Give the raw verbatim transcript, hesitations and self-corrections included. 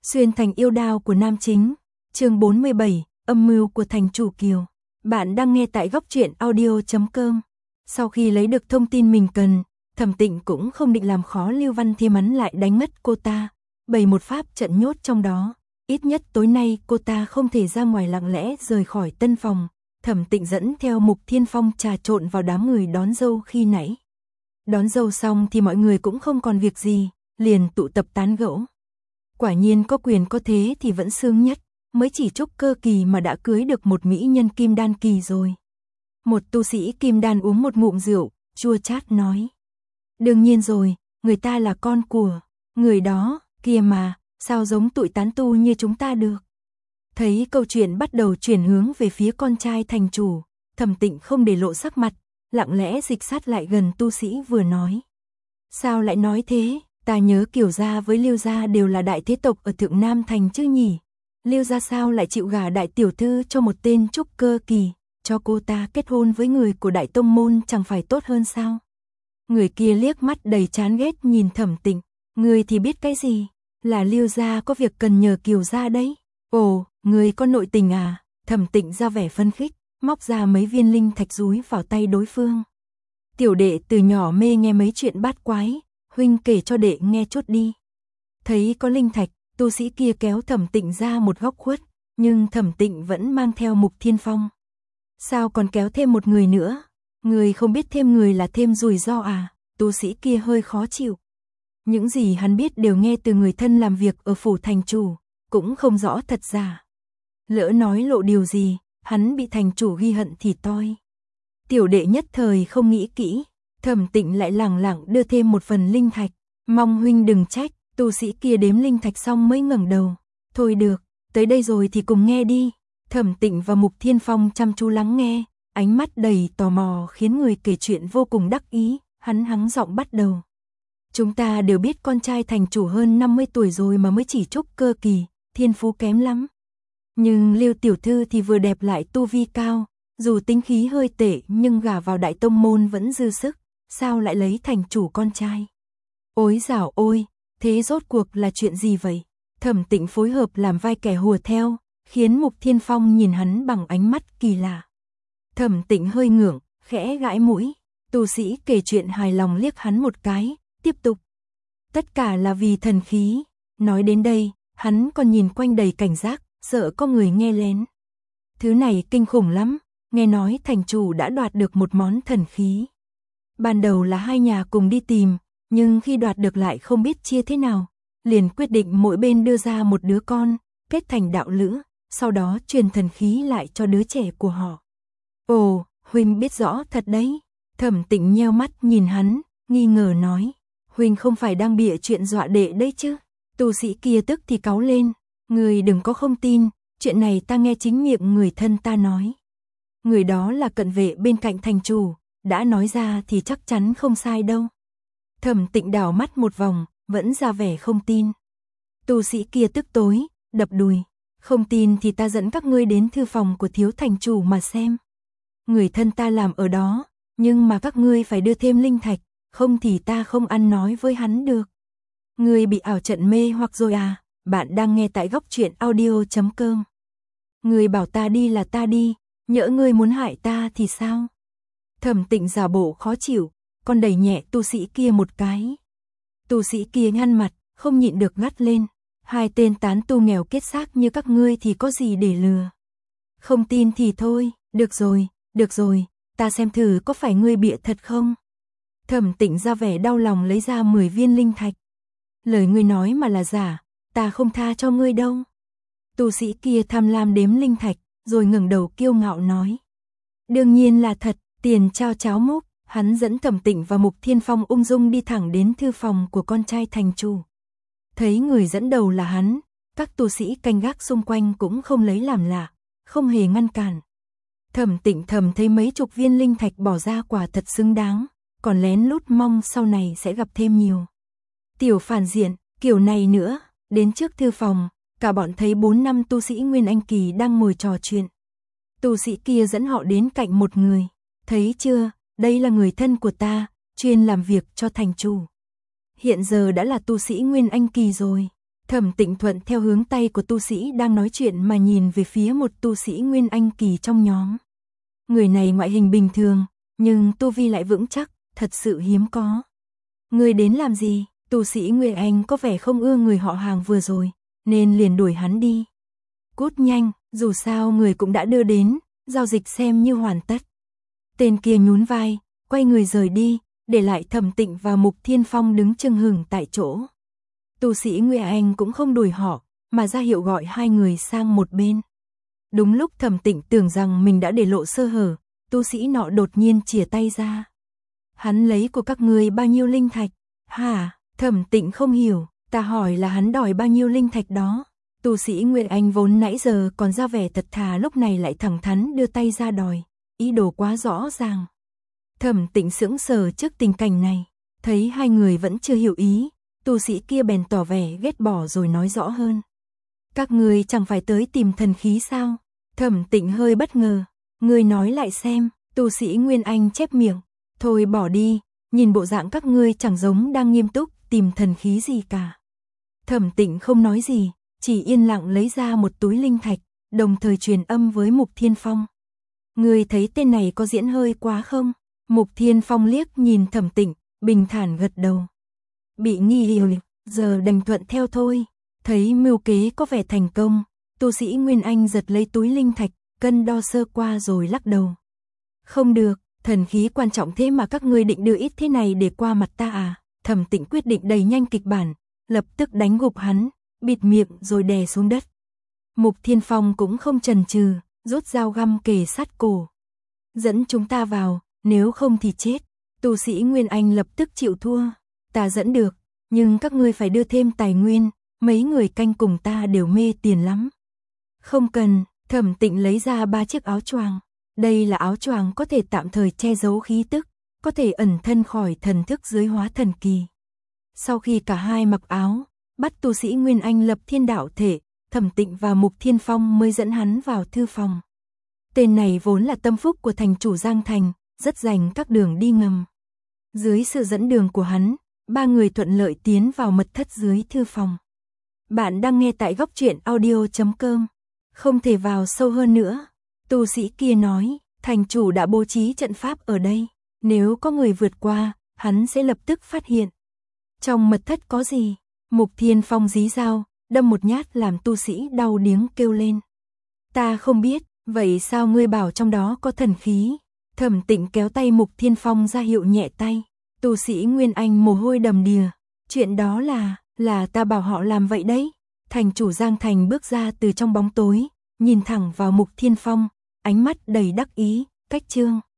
Xuyên thành yêu đao của nam chính, chương bốn mươi bảy, âm mưu của thành chủ Kiều. Bạn đang nghe tại góc truyện audio chấm com. Sau khi lấy được thông tin mình cần, Thẩm Tịnh cũng không định làm khó Lưu Văn Thiêm, hắn lại đánh ngất cô ta, bày một pháp trận nhốt trong đó. Ít nhất tối nay cô ta không thể ra ngoài, lặng lẽ rời khỏi tân phòng. Thẩm Tịnh dẫn theo Mục Thiên Phong trà trộn vào đám người đón dâu khi nãy. Đón dâu xong thì mọi người cũng không còn việc gì, liền tụ tập tán gẫu. Quả nhiên có quyền có thế thì vẫn sướng nhất, mới chỉ trúc cơ kỳ mà đã cưới được một mỹ nhân kim đan kỳ rồi. Một tu sĩ kim đan uống một ngụm rượu, chua chát nói. Đương nhiên rồi, người ta là con của người đó, kia mà, sao giống tụi tán tu như chúng ta được. Thấy câu chuyện bắt đầu chuyển hướng về phía con trai thành chủ, Thẩm Tịnh không để lộ sắc mặt, lặng lẽ dịch sát lại gần tu sĩ vừa nói. Sao lại nói thế? Ta nhớ Kiều gia với Lưu gia đều là đại thế tộc ở Thượng Nam thành chứ nhỉ? Lưu gia sao lại chịu gả đại tiểu thư cho một tên trúc cơ kỳ, cho cô ta kết hôn với người của đại tông môn chẳng phải tốt hơn sao? Người kia liếc mắt đầy chán ghét nhìn Thẩm Tịnh, người thì biết cái gì? Là Lưu gia có việc cần nhờ Kiều gia đấy. Ồ, người có nội tình à? Thẩm Tịnh ra vẻ phân khích, móc ra mấy viên linh thạch dúi vào tay đối phương. Tiểu đệ từ nhỏ mê nghe mấy chuyện bát quái, huynh kể cho đệ nghe chút đi. Thấy có linh thạch, tu sĩ kia kéo Thẩm Tịnh ra một góc khuất, nhưng Thẩm Tịnh vẫn mang theo Mục Thiên Phong. Sao còn kéo thêm một người nữa? Người không biết thêm người là thêm rủi ro à? Tu sĩ kia hơi khó chịu. Những gì hắn biết đều nghe từ người thân làm việc ở phủ thành chủ, cũng không rõ thật giả. Lỡ nói lộ điều gì, hắn bị thành chủ ghi hận thì toi. Tiểu đệ nhất thời không nghĩ kỹ, Thẩm Tịnh lại lẳng lặng đưa thêm một phần linh thạch, mong huynh đừng trách. Tu sĩ kia đếm linh thạch xong mới ngẩng đầu. Thôi được, tới đây rồi thì cùng nghe đi. Thẩm Tịnh và Mục Thiên Phong chăm chú lắng nghe, ánh mắt đầy tò mò khiến người kể chuyện vô cùng đắc ý. Hắn hắng giọng bắt đầu. Chúng ta đều biết con trai thành chủ hơn năm mươi tuổi rồi mà mới chỉ trúc cơ kỳ, thiên phú kém lắm. Nhưng Lưu tiểu thư thì vừa đẹp lại tu vi cao, dù tính khí hơi tệ nhưng gả vào đại tông môn vẫn dư sức, sao lại lấy thành chủ con trai? Ôi dào ôi, thế rốt cuộc là chuyện gì vậy? Thẩm Tịnh phối hợp làm vai kẻ hùa theo, khiến Mục Thiên Phong nhìn hắn bằng ánh mắt kỳ lạ. Thẩm Tịnh hơi ngượng, khẽ gãi mũi, tu sĩ kể chuyện hài lòng liếc hắn một cái, tiếp tục. Tất cả là vì thần khí. Nói đến đây, hắn còn nhìn quanh đầy cảnh giác, sợ có người nghe lén. Thứ này kinh khủng lắm, nghe nói thành chủ đã đoạt được một món thần khí. Ban đầu là hai nhà cùng đi tìm, nhưng khi đoạt được lại không biết chia thế nào, liền quyết định mỗi bên đưa ra một đứa con, kết thành đạo lữ, sau đó truyền thần khí lại cho đứa trẻ của họ. Ồ, huynh biết rõ thật đấy. Thẩm Tịnh nheo mắt nhìn hắn, nghi ngờ nói, huynh không phải đang bịa chuyện dọa đệ đấy chứ? Tu sĩ kia tức thì cáu lên, người đừng có không tin, chuyện này ta nghe chính miệng người thân ta nói. Người đó là cận vệ bên cạnh thành chủ, đã nói ra thì chắc chắn không sai đâu. Thẩm Tịnh đảo mắt một vòng, vẫn ra vẻ không tin. Tu sĩ kia tức tối, đập đùi. Không tin thì ta dẫn các ngươi đến thư phòng của thiếu thành chủ mà xem. Người thân ta làm ở đó, nhưng mà các ngươi phải đưa thêm linh thạch, không thì ta không ăn nói với hắn được. Ngươi bị ảo trận mê hoặc rồi à? Bạn đang nghe tại góc truyện audio chấm com. Ngươi bảo ta đi là ta đi, nhỡ ngươi muốn hại ta thì sao? Thẩm Tịnh giả bộ khó chịu, còn đẩy nhẹ tu sĩ kia một cái. Tu sĩ kia nhăn mặt, không nhịn được gắt lên. Hai tên tán tu nghèo kết xác như các ngươi thì có gì để lừa. Không tin thì thôi, được rồi, được rồi, ta xem thử có phải ngươi bịa thật không. Thẩm Tịnh ra vẻ đau lòng lấy ra mười viên linh thạch. Lời ngươi nói mà là giả, ta không tha cho ngươi đâu. Tu sĩ kia tham lam đếm linh thạch, rồi ngẩng đầu kiêu ngạo nói. Đương nhiên là thật, tiền trao cháo múc. Hắn dẫn Thẩm Tịnh và Mục Thiên Phong ung dung đi thẳng đến thư phòng của con trai thành chủ. Thấy người dẫn đầu là hắn, các tu sĩ canh gác xung quanh cũng không lấy làm lạ, không hề ngăn cản. Thẩm Tịnh thầm thấy mấy chục viên linh thạch bỏ ra quả thật xứng đáng, còn lén lút mong sau này sẽ gặp thêm nhiều. Tiểu phản diện, kiểu này nữa, đến trước thư phòng, cả bọn thấy bốn năm tu sĩ Nguyên Anh Kỳ đang ngồi trò chuyện. Tu sĩ kia dẫn họ đến cạnh một người, thấy chưa? Đây là người thân của ta, chuyên làm việc cho thành chủ. Hiện giờ đã là tu sĩ Nguyên Anh Kỳ rồi. Thẩm Tịnh thuận theo hướng tay của tu sĩ đang nói chuyện mà nhìn về phía một tu sĩ Nguyên Anh kỳ trong nhóm. Người này ngoại hình bình thường, nhưng tu vi lại vững chắc, thật sự hiếm có. Người đến làm gì? Tu sĩ Nguyên Anh có vẻ không ưa người họ hàng vừa rồi, nên liền đuổi hắn đi. Cút nhanh, dù sao người cũng đã đưa đến, giao dịch xem như hoàn tất. Tên kia nhún vai, quay người rời đi, để lại Thẩm Tịnh và Mục Thiên Phong đứng chưng hửng tại chỗ. Tu sĩ Nguyên Anh cũng không đuổi họ, mà ra hiệu gọi hai người sang một bên. Đúng lúc Thẩm Tịnh tưởng rằng mình đã để lộ sơ hở, tu sĩ nọ đột nhiên chìa tay ra. Hắn lấy của các ngươi bao nhiêu linh thạch? Hả? Thẩm Tịnh không hiểu, ta hỏi là hắn đòi bao nhiêu linh thạch đó. Tu sĩ Nguyên Anh vốn nãy giờ còn ra vẻ thật thà, lúc này lại thẳng thắn đưa tay ra đòi, ý đồ quá rõ ràng. Thẩm Tịnh sững sờ trước tình cảnh này, thấy hai người vẫn chưa hiểu ý, tu sĩ kia bèn tỏ vẻ ghét bỏ rồi nói rõ hơn. Các ngươi chẳng phải tới tìm thần khí sao? Thẩm Tịnh hơi bất ngờ, ngươi nói lại xem. Tu sĩ Nguyên Anh chép miệng, thôi bỏ đi, nhìn bộ dạng các ngươi chẳng giống đang nghiêm túc tìm thần khí gì cả. Thẩm Tịnh không nói gì, chỉ yên lặng lấy ra một túi linh thạch, đồng thời truyền âm với Mục Thiên Phong. Ngươi thấy tên này có diễn hơi quá không? Mục Thiên Phong liếc nhìn Thẩm Tịnh, bình thản gật đầu. Bị nghi hiểu, giờ đành thuận theo thôi. Thấy mưu kế có vẻ thành công, tu sĩ Nguyên Anh giật lấy túi linh thạch, cân đo sơ qua rồi lắc đầu. Không được, thần khí quan trọng thế mà các ngươi định đưa ít thế này để qua mặt ta à? Thẩm Tịnh quyết định đẩy nhanh kịch bản, lập tức đánh gục hắn, bịt miệng rồi đè xuống đất. Mục Thiên Phong cũng không chần chừ, rút dao găm kề sát cổ. Dẫn chúng ta vào, nếu không thì chết. Tu sĩ Nguyên Anh lập tức chịu thua. Ta dẫn được, nhưng các ngươi phải đưa thêm tài nguyên, mấy người canh cùng ta đều mê tiền lắm. Không cần, Thẩm Tịnh lấy ra ba chiếc áo choàng. Đây là áo choàng có thể tạm thời che giấu khí tức, có thể ẩn thân khỏi thần thức dưới hóa thần kỳ. Sau khi cả hai mặc áo, bắt tu sĩ Nguyên Anh lập thiên đạo thể, Thẩm Tịnh và Mục Thiên Phong mới dẫn hắn vào thư phòng. Tên này vốn là tâm phúc của thành chủ Giang Thành, rất rành các đường đi ngầm. Dưới sự dẫn đường của hắn, ba người thuận lợi tiến vào mật thất dưới thư phòng. Bạn đang nghe tại góc truyện audio chấm com. Không thể vào sâu hơn nữa. Tu sĩ kia nói, thành chủ đã bố trí trận pháp ở đây. Nếu có người vượt qua, hắn sẽ lập tức phát hiện. Trong mật thất có gì? Mục Thiên Phong dí dao, đâm một nhát làm tu sĩ đau điếng kêu lên. Ta không biết, vậy sao ngươi bảo trong đó có thần khí? Thẩm Tịnh kéo tay Mục Thiên Phong ra hiệu nhẹ tay. Tu sĩ Nguyên Anh mồ hôi đầm đìa. Chuyện đó là, là ta bảo họ làm vậy đấy. Thành chủ Giang Thành bước ra từ trong bóng tối, nhìn thẳng vào Mục Thiên Phong, ánh mắt đầy đắc ý, cách trương.